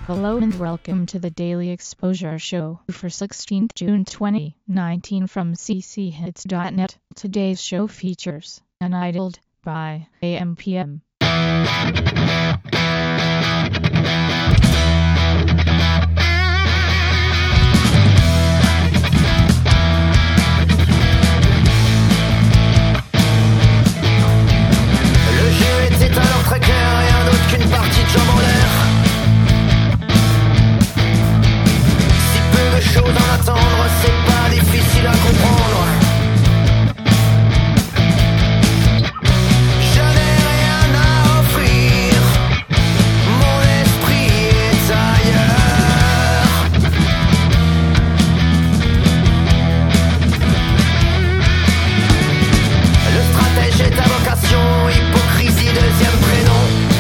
Hello and welcome to the Daily Exposure Show for 16th June 2019 from cchits.net. Today's show features Unidled by AMPM. Le jeu était alors très clair, rien d'autre qu'une partie de jambes en l'air. Si peu de choses en attendre, c'est pas difficile à comprendre. Je n'ai rien à offrir, mon esprit est ailleurs. Le stratège est ta vocation, hypocrisie deuxième prénom.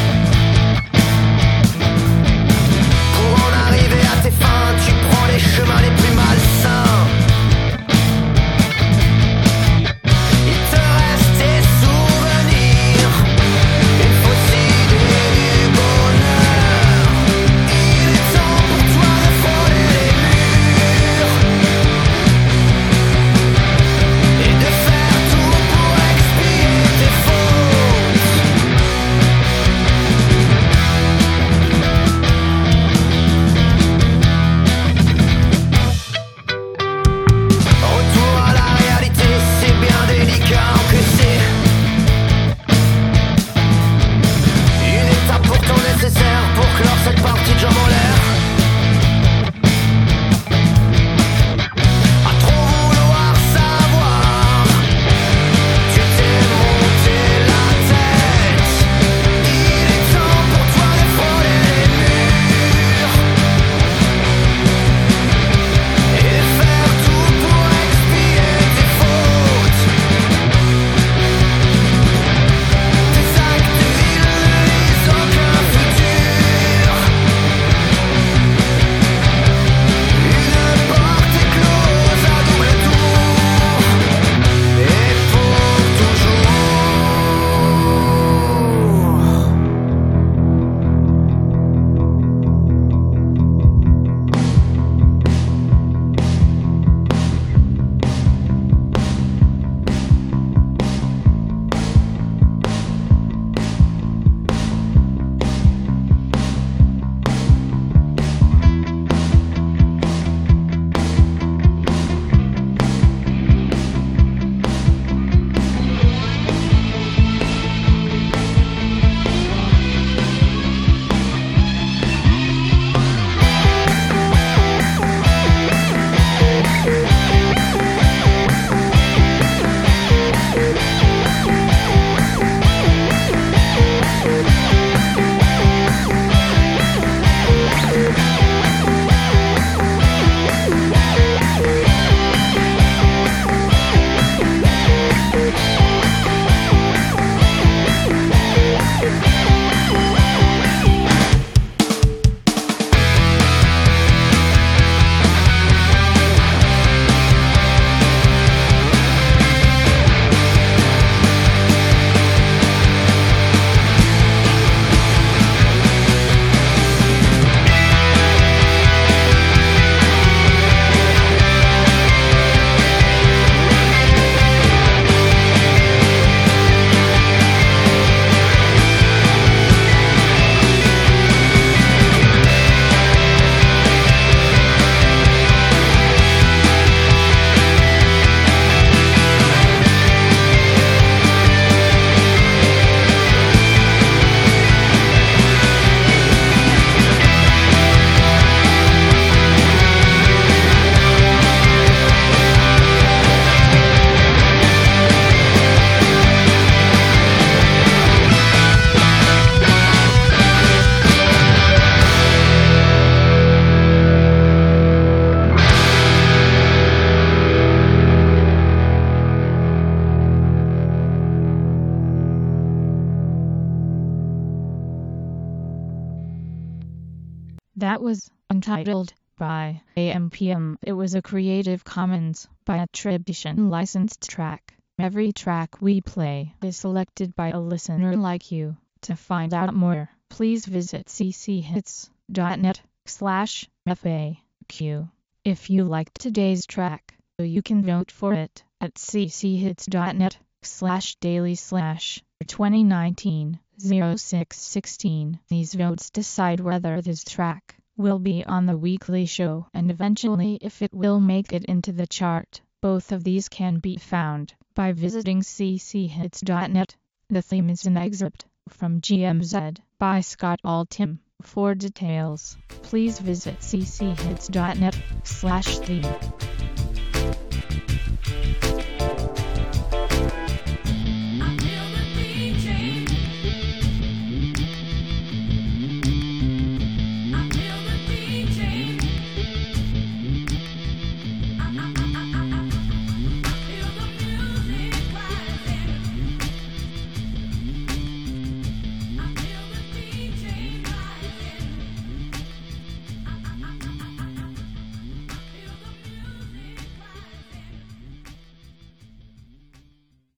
Pour en arriver à tes fins, tu prends les chemins les plus malsains. Il te reste tes souvenirs, il faut s'idée du bonheur. Il est temps pour toi de frôler les murs et de faire tout pour expier tes fautes. Retour à la réalité, c'est bien délicat que c'est une étape pourtant nécessaire pour clore cette partie de jambes en l'air. À trop vouloir savoir, tu t'es monté la tête. Il est temps pour toi de frôler les murs et de faire tout pour expier tes fautes. Tes actes ils aucun futur. Une porte est close à double tour et pour toujours. That was Untitled by AMPM. It was a Creative Commons by attribution licensed track. Every track we play is selected by a listener like you. To find out more, please visit cchits.net. cchits.net/FAQ. If you liked today's track, you can vote for it at cchits.net/daily/2019-06-16. These votes decide whether this track will be on the weekly show and eventually if it will make it into the chart. Both of these can be found by visiting cchits.net. The theme is an excerpt from GMZ by Scott Altham. For details, please visit cchits.net/theme.